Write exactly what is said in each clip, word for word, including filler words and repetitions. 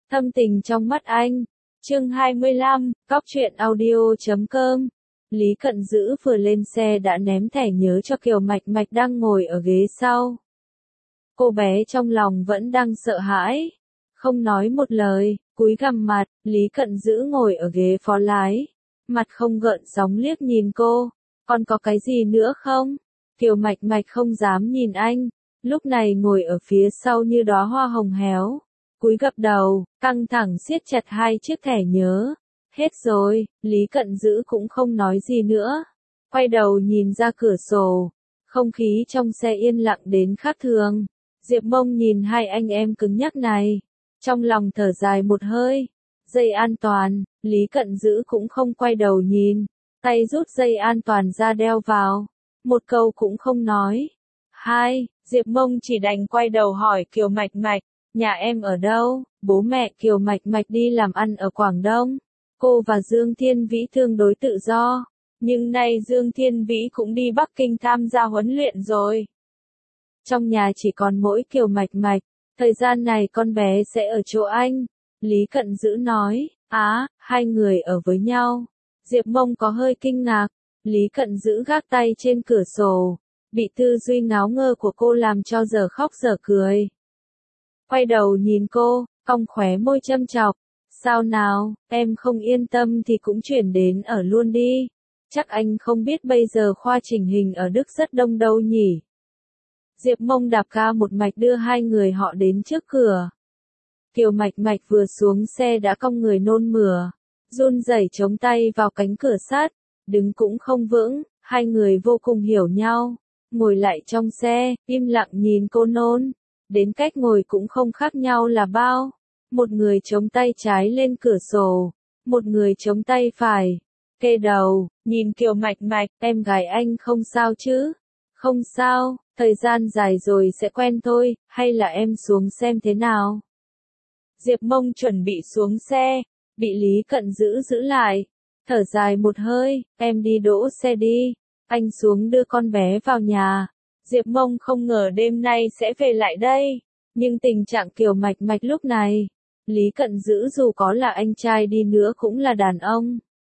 Thâm tình trong mắt anh. Chương hai mươi lăm, Cóc truyện audio chấm com. Lý Cận Dữ vừa lên xe đã ném thẻ nhớ cho Kiều Mạch Mạch đang ngồi ở ghế sau. Cô bé trong lòng vẫn đang sợ hãi, không nói một lời, cúi gằm mặt. Lý Cận Dữ ngồi ở ghế phó lái, mặt không gợn sóng liếc nhìn cô. Còn có cái gì nữa không? Kiều Mạch Mạch không dám nhìn anh, lúc này ngồi ở phía sau như đóa hoa hồng héo, cúi gập đầu, căng thẳng siết chặt hai chiếc thẻ nhớ. Hết rồi, Lý Cận Dữ cũng không nói gì nữa, quay đầu nhìn ra cửa sổ, không khí trong xe yên lặng đến khác thường. Diệp Mông nhìn hai anh em cứng nhắc này, trong lòng thở dài một hơi. Dây an toàn, Lý Cận Dữ cũng không quay đầu nhìn, tay rút dây an toàn ra đeo vào, một câu cũng không nói. Hai, Diệp Mông chỉ đành quay đầu hỏi Kiều Mạch Mạch, nhà em ở đâu? Bố mẹ Kiều Mạch Mạch đi làm ăn ở Quảng Đông. Cô và Dương Thiên Vĩ tương đối tự do, nhưng nay Dương Thiên Vĩ cũng đi Bắc Kinh tham gia huấn luyện rồi. Trong nhà chỉ còn mỗi Kiều Mạch Mạch, thời gian này con bé sẽ ở chỗ anh. Lý Cận Dữ nói, á, hai người ở với nhau. Diệp Mông có hơi kinh ngạc, Lý Cận Dữ gác tay trên cửa sổ, bị tư duy ngáo ngơ của cô làm cho giờ khóc giờ cười. Quay đầu nhìn cô, cong khóe môi châm chọc, sao nào, em không yên tâm thì cũng chuyển đến ở luôn đi. Chắc anh không biết bây giờ khoa chỉnh hình ở Đức rất đông đâu nhỉ. Diệp Mông đạp ga một mạch đưa hai người họ đến trước cửa. Kiều Mạch Mạch vừa xuống xe đã cong người nôn mửa, run rẩy chống tay vào cánh cửa sắt, đứng cũng không vững. Hai người vô cùng hiểu nhau, ngồi lại trong xe, im lặng nhìn cô nôn. Đến cách ngồi cũng không khác nhau là bao. Một người chống tay trái lên cửa sổ, một người chống tay phải, kê đầu, nhìn Kiều Mạch Mạch, em gái anh không sao chứ? Không sao, thời gian dài rồi sẽ quen thôi, hay là em xuống xem thế nào? Diệp Mông chuẩn bị xuống xe, bị Lý Cận Dữ giữ lại, thở dài một hơi, em đi đỗ xe đi, anh xuống đưa con bé vào nhà. Diệp Mông không ngờ đêm nay sẽ về lại đây, nhưng tình trạng Kiều Mạch Mạch lúc này, Lý Cận Dữ dù có là anh trai đi nữa cũng là đàn ông.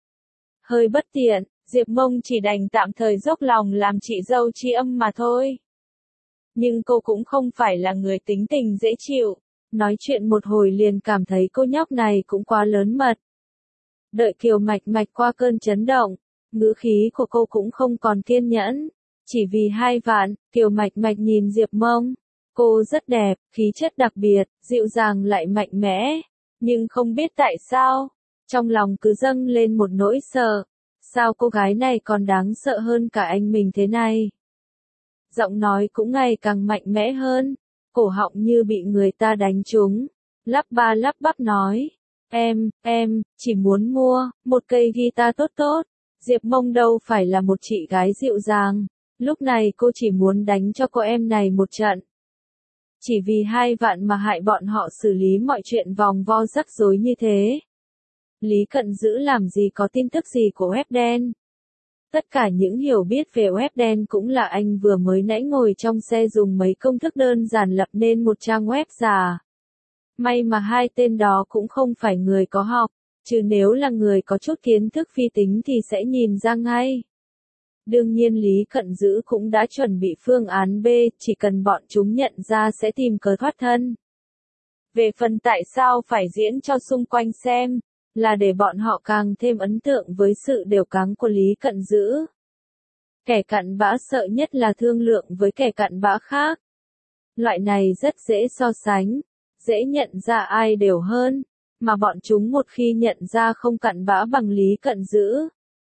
Hơi bất tiện, Diệp Mông chỉ đành tạm thời dốc lòng làm chị dâu tri âm mà thôi. Nhưng cô cũng không phải là người tính tình dễ chịu, nói chuyện một hồi liền cảm thấy cô nhóc này cũng quá lớn mật. Đợi Kiều Mạch Mạch qua cơn chấn động, ngữ khí của cô cũng không còn kiên nhẫn. Chỉ vì hai vạn, Kiều Mạch Mạch nhìn Diệp Mông. Cô rất đẹp, khí chất đặc biệt, dịu dàng lại mạnh mẽ. Nhưng không biết tại sao, trong lòng cứ dâng lên một nỗi sợ. Sao cô gái này còn đáng sợ hơn cả anh mình thế này? Giọng nói cũng ngày càng mạnh mẽ hơn, cổ họng như bị người ta đánh trúng. Lắp ba lắp bắp nói, em, em, chỉ muốn mua một cây guitar tốt tốt. Diệp Mông đâu phải là một chị gái dịu dàng. Lúc này cô chỉ muốn đánh cho cô em này một trận. Chỉ vì hai vạn mà hại bọn họ xử lý mọi chuyện vòng vo rắc rối như thế. Lý Cận Dữ làm gì có tin tức gì của web đen. Tất cả những hiểu biết về web đen cũng là anh vừa mới nãy ngồi trong xe dùng mấy công thức đơn giản lập nên một trang web giả. May mà hai tên đó cũng không phải người có học, chứ nếu là người có chút kiến thức vi tính thì sẽ nhìn ra ngay. Đương nhiên Lý Cận Dữ cũng đã chuẩn bị phương án B, chỉ cần bọn chúng nhận ra sẽ tìm cớ thoát thân. Về phần tại sao phải diễn cho xung quanh xem, là để bọn họ càng thêm ấn tượng với sự đều cáng của Lý Cận Dữ. Kẻ cặn bã sợ nhất là thương lượng với kẻ cặn bã khác. Loại này rất dễ so sánh, dễ nhận ra ai đều hơn, mà bọn chúng một khi nhận ra không cặn bã bằng Lý Cận Dữ,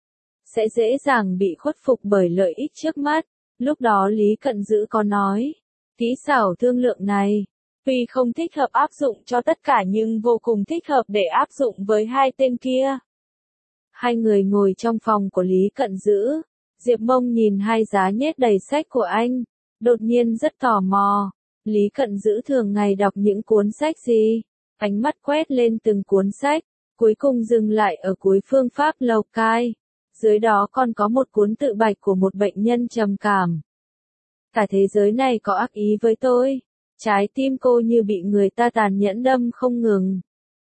sẽ dễ dàng bị khuất phục bởi lợi ích trước mắt. Lúc đó Lý Cận Dữ có nói, kỹ xảo thương lượng này, tuy không thích hợp áp dụng cho tất cả nhưng vô cùng thích hợp để áp dụng với hai tên kia. Hai người ngồi trong phòng của Lý Cận Dữ, Diệp Mông nhìn hai giá nhét đầy sách của anh, đột nhiên rất tò mò. Lý Cận Dữ thường ngày đọc những cuốn sách gì? Ánh mắt quét lên từng cuốn sách, cuối cùng dừng lại ở cuối phương pháp Lầu Cai. Dưới đó còn có một cuốn tự bạch của một bệnh nhân trầm cảm. Cả thế giới này có ác ý với tôi. Trái tim cô như bị người ta tàn nhẫn đâm không ngừng.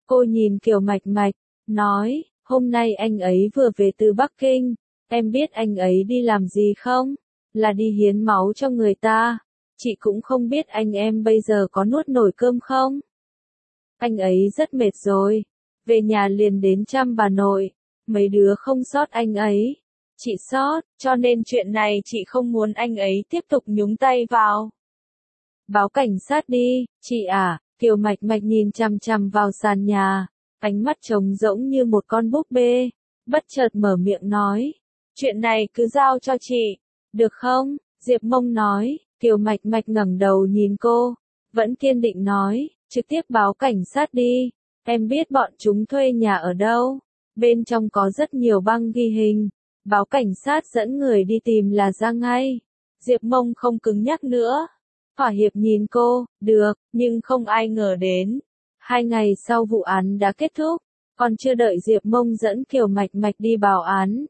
Cô nhìn Kiều Mạch Mạch, nói, hôm nay anh ấy vừa về từ Bắc Kinh, em biết anh ấy đi làm gì không? Là đi hiến máu cho người ta. Chị cũng không biết anh em bây giờ có nuốt nổi cơm không? Anh ấy rất mệt rồi, về nhà liền đến chăm bà nội, mấy đứa không sót anh ấy. Chị sót, cho nên chuyện này chị không muốn anh ấy tiếp tục nhúng tay vào. Báo cảnh sát đi, chị à, Kiều Mạch Mạch nhìn chằm chằm vào sàn nhà, ánh mắt trống rỗng như một con búp bê, bất chợt mở miệng nói, chuyện này cứ giao cho chị, được không? Diệp Mông nói, Kiều Mạch Mạch ngẩng đầu nhìn cô, vẫn kiên định nói, trực tiếp báo cảnh sát đi, em biết bọn chúng thuê nhà ở đâu, bên trong có rất nhiều băng ghi hình, báo cảnh sát dẫn người đi tìm là ra ngay. Diệp Mông không cứng nhắc nữa. Thỏa hiệp nhìn cô, được, nhưng không ai ngờ đến. Hai ngày sau vụ án đã kết thúc, còn chưa đợi Diệp Mông dẫn Kiều Mạch Mạch đi báo án.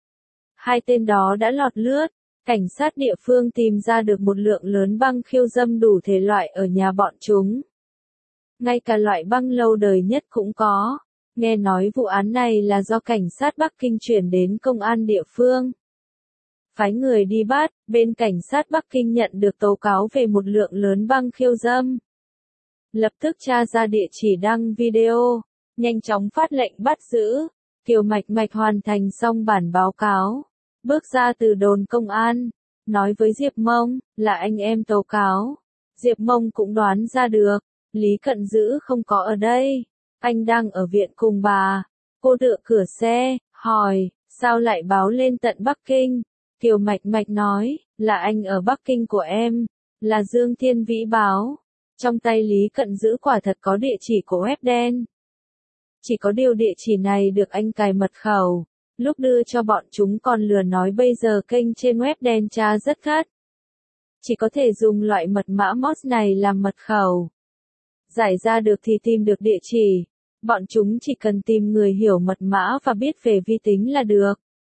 Hai tên đó đã lọt lướt, cảnh sát địa phương tìm ra được một lượng lớn băng khiêu dâm đủ thể loại ở nhà bọn chúng. Ngay cả loại băng lâu đời nhất cũng có. Nghe nói vụ án này là do cảnh sát Bắc Kinh chuyển đến công an địa phương. Phái người đi bắt, bên cảnh sát Bắc Kinh nhận được tố cáo về một lượng lớn băng khiêu dâm. Lập tức tra ra địa chỉ đăng video, nhanh chóng phát lệnh bắt giữ. Kiều Mạch Mạch hoàn thành xong bản báo cáo, bước ra từ đồn công an, nói với Diệp Mông, là anh em tố cáo. Diệp Mông cũng đoán ra được, Lý Cận Dữ không có ở đây, anh đang ở viện cùng bà. Cô tựa cửa xe, hỏi, sao lại báo lên tận Bắc Kinh? Kiều Mạch Mạch nói, là anh ở Bắc Kinh của em, là Dương Thiên Vĩ báo. Trong tay Lý Cận Dữ quả thật có địa chỉ của web đen. Chỉ có điều địa chỉ này được anh cài mật khẩu, lúc đưa cho bọn chúng còn lừa nói bây giờ kênh trên web đen tra rất gắt. Chỉ có thể dùng loại mật mã mốt này làm mật khẩu. Giải ra được thì tìm được địa chỉ, bọn chúng chỉ cần tìm người hiểu mật mã và biết về vi tính là được.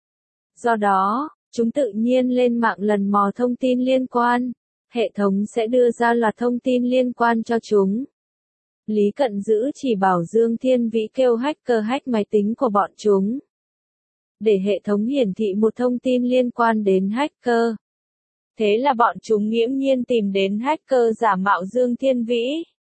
Do đó, chúng tự nhiên lên mạng lần mò thông tin liên quan, hệ thống sẽ đưa ra loạt thông tin liên quan cho chúng. Lý Cận Dữ chỉ bảo Dương Thiên Vĩ kêu hacker hack máy tính của bọn chúng, để hệ thống hiển thị một thông tin liên quan đến hacker. Thế là bọn chúng nghiễm nhiên tìm đến hacker giả mạo Dương Thiên Vĩ.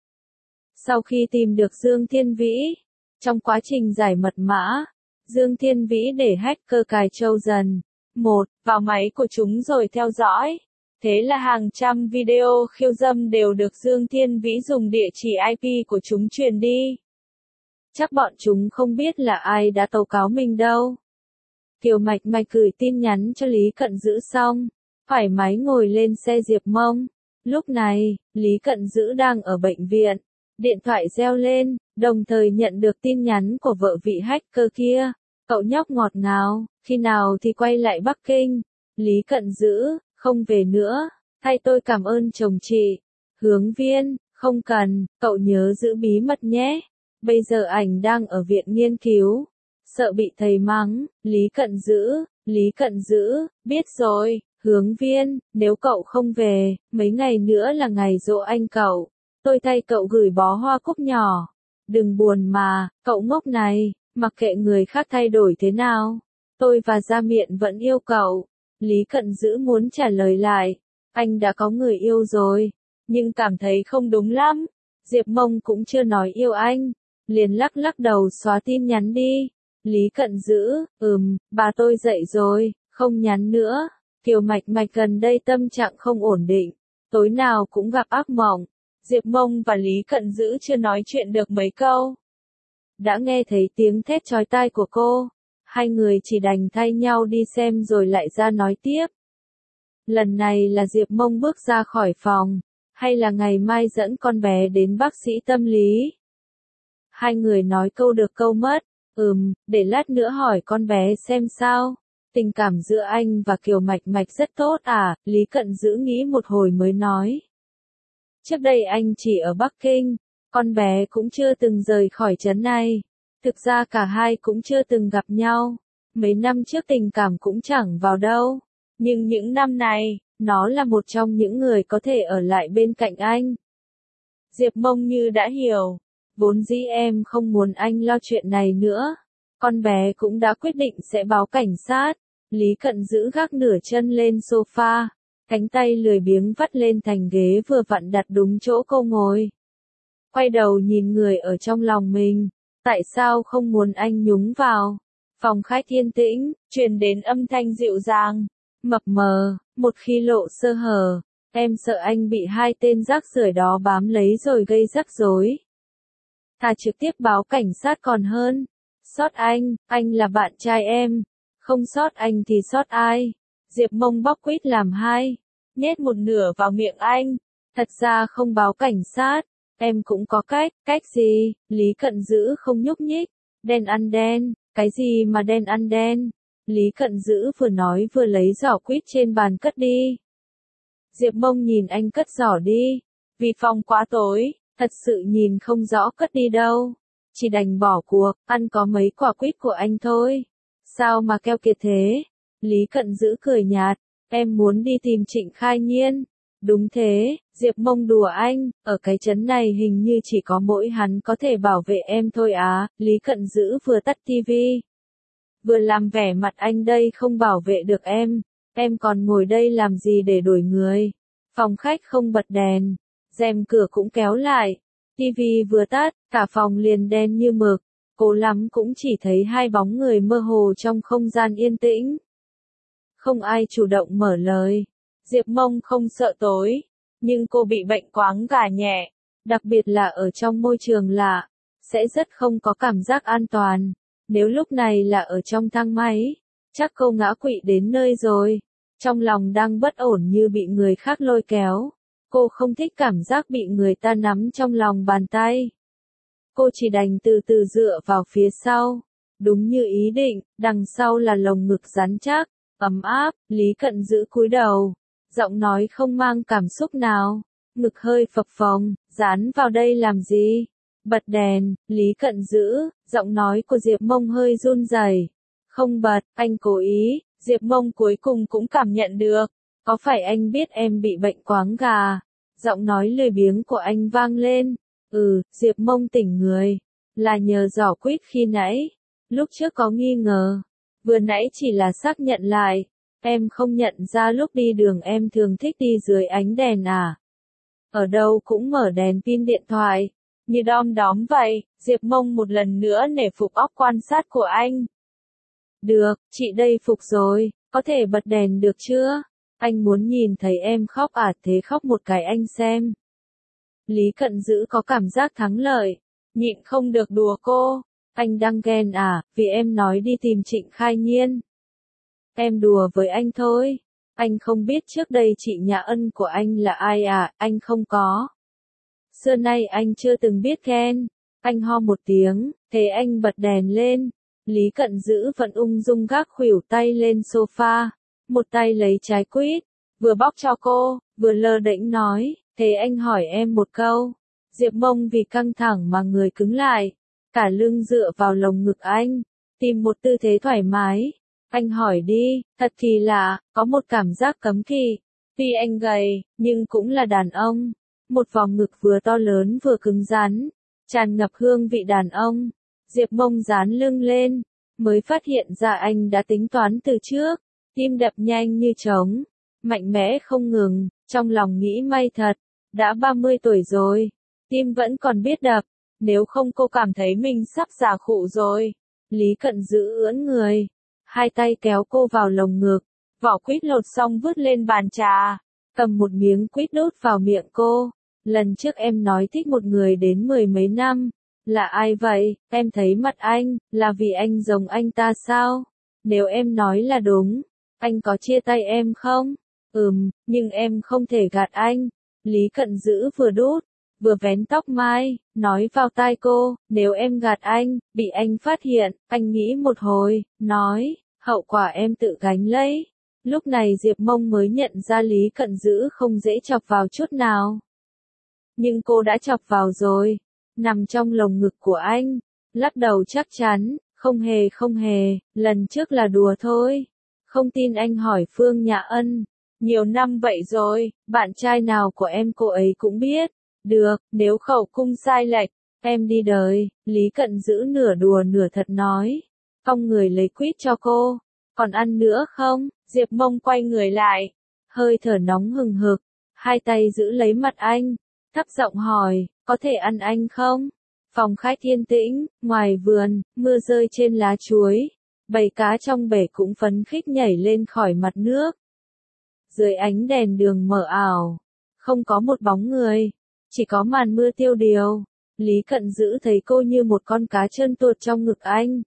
Sau khi tìm được Dương Thiên Vĩ, trong quá trình giải mật mã, Dương Thiên Vĩ để hacker cài trâu dần một vào máy của chúng rồi theo dõi. Thế là hàng trăm video khiêu dâm đều được Dương Thiên Vĩ dùng địa chỉ i pê của chúng truyền đi. Chắc bọn chúng không biết là ai đã tố cáo mình đâu. Kiều Mạch Mạch gửi tin nhắn cho Lý Cận Dữ xong, thoải mái ngồi lên xe Diệp Mông. Lúc này, Lý Cận Dữ đang ở bệnh viện. Điện thoại reo lên, đồng thời nhận được tin nhắn của vợ vị hacker kia. Cậu nhóc ngọt ngào, khi nào thì quay lại Bắc Kinh? Lý Cận Dữ, không về nữa, thay tôi cảm ơn chồng chị. Hướng Viên, không cần, cậu nhớ giữ bí mật nhé. Bây giờ ảnh đang ở viện nghiên cứu. Sợ bị thầy mắng, Lý Cận Dữ, Lý Cận Dữ, biết rồi, Hướng Viên, nếu cậu không về, mấy ngày nữa là ngày giỗ anh cậu. Tôi thay cậu gửi bó hoa cúc nhỏ. Đừng buồn mà, cậu ngốc này, mặc kệ người khác thay đổi thế nào. Tôi và Gia Miện vẫn yêu cậu. Lý Cận Dữ muốn trả lời lại. Anh đã có người yêu rồi, nhưng cảm thấy không đúng lắm. Diệp Mông cũng chưa nói yêu anh. Liền lắc lắc đầu xóa tin nhắn đi. Lý Cận Dữ, ừm, bà tôi dậy rồi, không nhắn nữa. Kiều Mạch Mạch gần đây tâm trạng không ổn định. Tối nào cũng gặp ác mộng. Diệp Mông và Lý Cận Dữ chưa nói chuyện được mấy câu. Đã nghe thấy tiếng thét chói tai của cô. Hai người chỉ đành thay nhau đi xem rồi lại ra nói tiếp. Lần này là Diệp Mông bước ra khỏi phòng, hay là ngày mai dẫn con bé đến bác sĩ tâm lý? Hai người nói câu được câu mất, ừm, để lát nữa hỏi con bé xem sao. Tình cảm giữa anh và Kiều Mạch Mạch rất tốt à, Lý Cận Dữ nghĩ một hồi mới nói. Trước đây anh chỉ ở Bắc Kinh, con bé cũng chưa từng rời khỏi trấn này. Thực ra cả hai cũng chưa từng gặp nhau. Mấy năm trước tình cảm cũng chẳng vào đâu. Nhưng những năm này, nó là một trong những người có thể ở lại bên cạnh anh. Diệp Mông như đã hiểu. Vốn dĩ em không muốn anh lo chuyện này nữa. Con bé cũng đã quyết định sẽ báo cảnh sát. Lý Cận giữ gác nửa chân lên sofa, cánh tay lười biếng vắt lên thành ghế vừa vặn đặt đúng chỗ cô ngồi. Quay đầu nhìn người ở trong lòng mình, tại sao không muốn anh nhúng vào? Phòng khách yên tĩnh, truyền đến âm thanh dịu dàng, mập mờ, một khi lộ sơ hở, em sợ anh bị hai tên rác rưởi đó bám lấy rồi gây rắc rối. Thà trực tiếp báo cảnh sát còn hơn. Sót anh, anh là bạn trai em. Không sót anh thì sót ai? Diệp Mông bóc quýt làm hai, nhét một nửa vào miệng anh. Thật ra không báo cảnh sát, em cũng có cách. Cách gì? Lý Cận giữ không nhúc nhích. Đen ăn đen, cái gì mà đen ăn đen? Lý Cận giữ vừa nói vừa lấy giỏ quýt trên bàn cất đi. Diệp Mông nhìn anh cất giỏ đi. Vì phòng quá tối, thật sự nhìn không rõ cất đi đâu. Chỉ đành bỏ cuộc, ăn có mấy quả quýt của anh thôi. Sao mà keo kiệt thế? Lý Cận giữ cười nhạt, em muốn đi tìm Trịnh Khai Nhiên. Đúng thế, Diệp Mông đùa anh, ở cái trấn này hình như chỉ có mỗi hắn có thể bảo vệ em thôi á. Lý Cận giữ vừa tắt tivi, vừa làm vẻ mặt anh đây không bảo vệ được em. Em còn ngồi đây làm gì để đuổi người? Phòng khách không bật đèn, rèm cửa cũng kéo lại. Tivi vừa tắt, cả phòng liền đen như mực. Cố lắm cũng chỉ thấy hai bóng người mơ hồ trong không gian yên tĩnh. Không ai chủ động mở lời. Diệp Mông không sợ tối, nhưng cô bị bệnh quáng gà nhẹ, đặc biệt là ở trong môi trường lạ, sẽ rất không có cảm giác an toàn. Nếu lúc này là ở trong thang máy, chắc cô ngã quỵ đến nơi rồi. Trong lòng đang bất ổn như bị người khác lôi kéo. Cô không thích cảm giác bị người ta nắm trong lòng bàn tay. Cô chỉ đành từ từ dựa vào phía sau. Đúng như ý định, đằng sau là lồng ngực rắn chắc, ấm áp. Lý Cận giữ cúi đầu, giọng nói không mang cảm xúc nào. Ngực hơi phập phồng, dán vào đây làm gì? Bật đèn. Lý Cận giữ, giọng nói của Diệp Mông hơi run rẩy. Không bật, anh cố ý. Diệp Mông cuối cùng cũng cảm nhận được. Có phải anh biết em bị bệnh quáng gà? Giọng nói lười biếng của anh vang lên. Ừ, Diệp Mông tỉnh người. Là nhờ giỏ quýt khi nãy. Lúc trước có nghi ngờ. Vừa nãy chỉ là xác nhận lại. Em không nhận ra lúc đi đường em thường thích đi dưới ánh đèn à? Ở đâu cũng mở đèn pin điện thoại. Như đom đóm vậy. Diệp Mông một lần nữa nể phục óc quan sát của anh. Được, chị đây phục rồi. Có thể bật đèn được chưa? Anh muốn nhìn thấy em khóc à? Thế khóc một cái anh xem. Lý Cận giữ có cảm giác thắng lợi. Nhịn không được đùa cô. Anh đang ghen à, vì em nói đi tìm Trịnh Khai Nhiên. Em đùa với anh thôi. Anh không biết trước đây chị nhà ân của anh là ai à, anh không có. Xưa nay anh chưa từng biết ghen. Anh ho một tiếng, thế anh bật đèn lên. Lý Cận giữ vẫn ung dung gác khuỷu tay lên sofa. Một tay lấy trái quýt, vừa bóc cho cô, vừa lơ đễnh nói, thế anh hỏi em một câu. Diệp Mông vì căng thẳng mà người cứng lại, cả lưng dựa vào lồng ngực anh, tìm một tư thế thoải mái. Anh hỏi đi, thật kỳ lạ, có một cảm giác cấm kỵ. Tuy anh gầy, nhưng cũng là đàn ông. Một vòng ngực vừa to lớn vừa cứng rắn, tràn ngập hương vị đàn ông. Diệp Mông dán lưng lên, mới phát hiện ra anh đã tính toán từ trước. Tim đập nhanh như trống, mạnh mẽ không ngừng, trong lòng nghĩ may thật, đã ba mươi tuổi rồi, tim vẫn còn biết đập, nếu không cô cảm thấy mình sắp già khụ rồi. Lý Cận giữ ưỡn người, hai tay kéo cô vào lồng ngực, vỏ quýt lột xong vứt lên bàn trà, cầm một miếng quýt đút vào miệng cô. Lần trước em nói thích một người đến mười mấy năm, là ai vậy? Em thấy mặt anh, là vì anh giống anh ta sao? Nếu em nói là đúng, anh có chia tay em không? Ừm, nhưng em không thể gạt anh. Lý Cận giữ vừa đút, vừa vén tóc mai, nói vào tai cô, nếu em gạt anh, bị anh phát hiện, anh nghĩ một hồi, nói, hậu quả em tự gánh lấy. Lúc này Diệp Mông mới nhận ra Lý Cận giữ không dễ chọc vào chút nào. Nhưng cô đã chọc vào rồi, nằm trong lồng ngực của anh, lắc đầu chắc chắn, không hề không hề, lần trước là đùa thôi. Không tin anh hỏi Phương Nhã Ân, nhiều năm vậy rồi, bạn trai nào của em cô ấy cũng biết. Được, nếu khẩu cung sai lệch, Em đi đời, Lý Cận Dữ nửa đùa nửa thật nói. Cong người lấy quýt cho cô. Còn ăn nữa không? Diệp Mông quay người lại. Hơi thở nóng hừng hực. Hai tay giữ lấy mặt anh. Thấp giọng hỏi, có thể ăn anh không? Phòng khách yên tĩnh, ngoài vườn, mưa rơi trên lá chuối. Bầy cá trong bể cũng phấn khích nhảy lên khỏi mặt nước. Dưới ánh đèn đường mờ ảo, không có một bóng người, chỉ có màn mưa tiêu điều. Lý Cận Dữ thấy cô như một con cá trơn tuột trong ngực anh.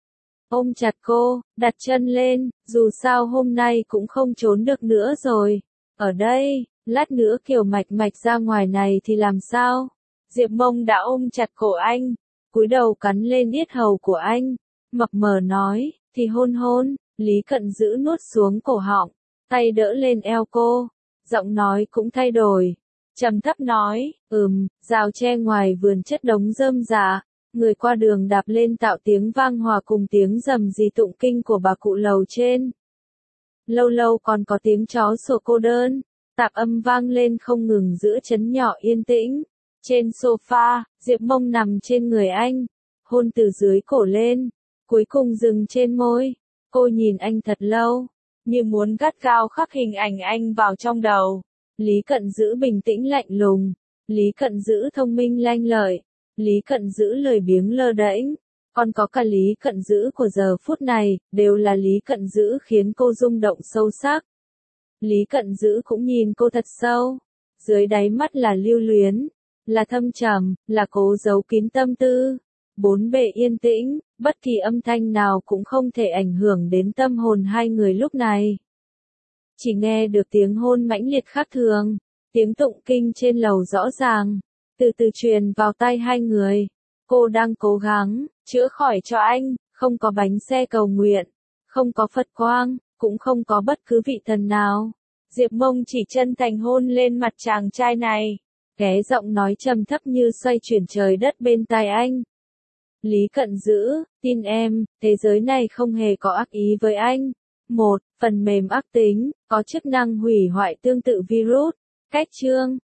Ôm chặt cô, đặt chân lên, dù sao hôm nay cũng không trốn được nữa rồi. Ở đây, lát nữa Kiều Mạch Mạch ra ngoài này thì làm sao? Diệp Mông đã ôm chặt cổ anh, cúi đầu cắn lên yết hầu của anh, mập mờ nói, thì hôn hôn. Lý Cận Dữ nuốt xuống cổ họng, tay đỡ lên eo cô, giọng nói cũng thay đổi, trầm thấp nói, ừm, rào tre ngoài vườn chất đống rơm rạ, người qua đường đạp lên tạo tiếng vang hòa cùng tiếng rầm rì tụng kinh của bà cụ lầu trên. Lâu lâu còn có tiếng chó sủa cô đơn, tạp âm vang lên không ngừng giữa trấn nhỏ yên tĩnh. Trên sofa, Diệp Mông nằm trên người anh, hôn từ dưới cổ lên, cuối cùng dừng trên môi. Cô nhìn anh thật lâu, như muốn gắt gao khắc hình ảnh anh vào trong đầu. Lý Cận Dữ bình tĩnh lạnh lùng, Lý Cận Dữ thông minh lanh lợi, Lý Cận Dữ lười biếng lơ đễnh, còn có cả Lý Cận Dữ của giờ phút này, đều là Lý Cận Dữ khiến cô rung động sâu sắc. Lý Cận Dữ cũng nhìn cô thật sâu, dưới đáy mắt là lưu luyến, là thâm trầm, là cố giấu kín tâm tư. Bốn bề yên tĩnh, bất kỳ âm thanh nào cũng không thể ảnh hưởng đến tâm hồn hai người lúc này. Chỉ nghe được tiếng hôn mãnh liệt khác thường, tiếng tụng kinh trên lầu rõ ràng, từ từ truyền vào tai hai người. Cô đang cố gắng chữa khỏi cho anh, không có bánh xe cầu nguyện, không có Phật quang, cũng không có bất cứ vị thần nào. Diệp Mông chỉ chân thành hôn lên mặt chàng trai này, ghé giọng nói trầm thấp như xoay chuyển trời đất bên tai anh. Lý Cận Dữ, tin em, thế giới này không hề có ác ý với anh. Một, phần mềm ác tính, có chức năng hủy hoại tương tự virus. Cách chương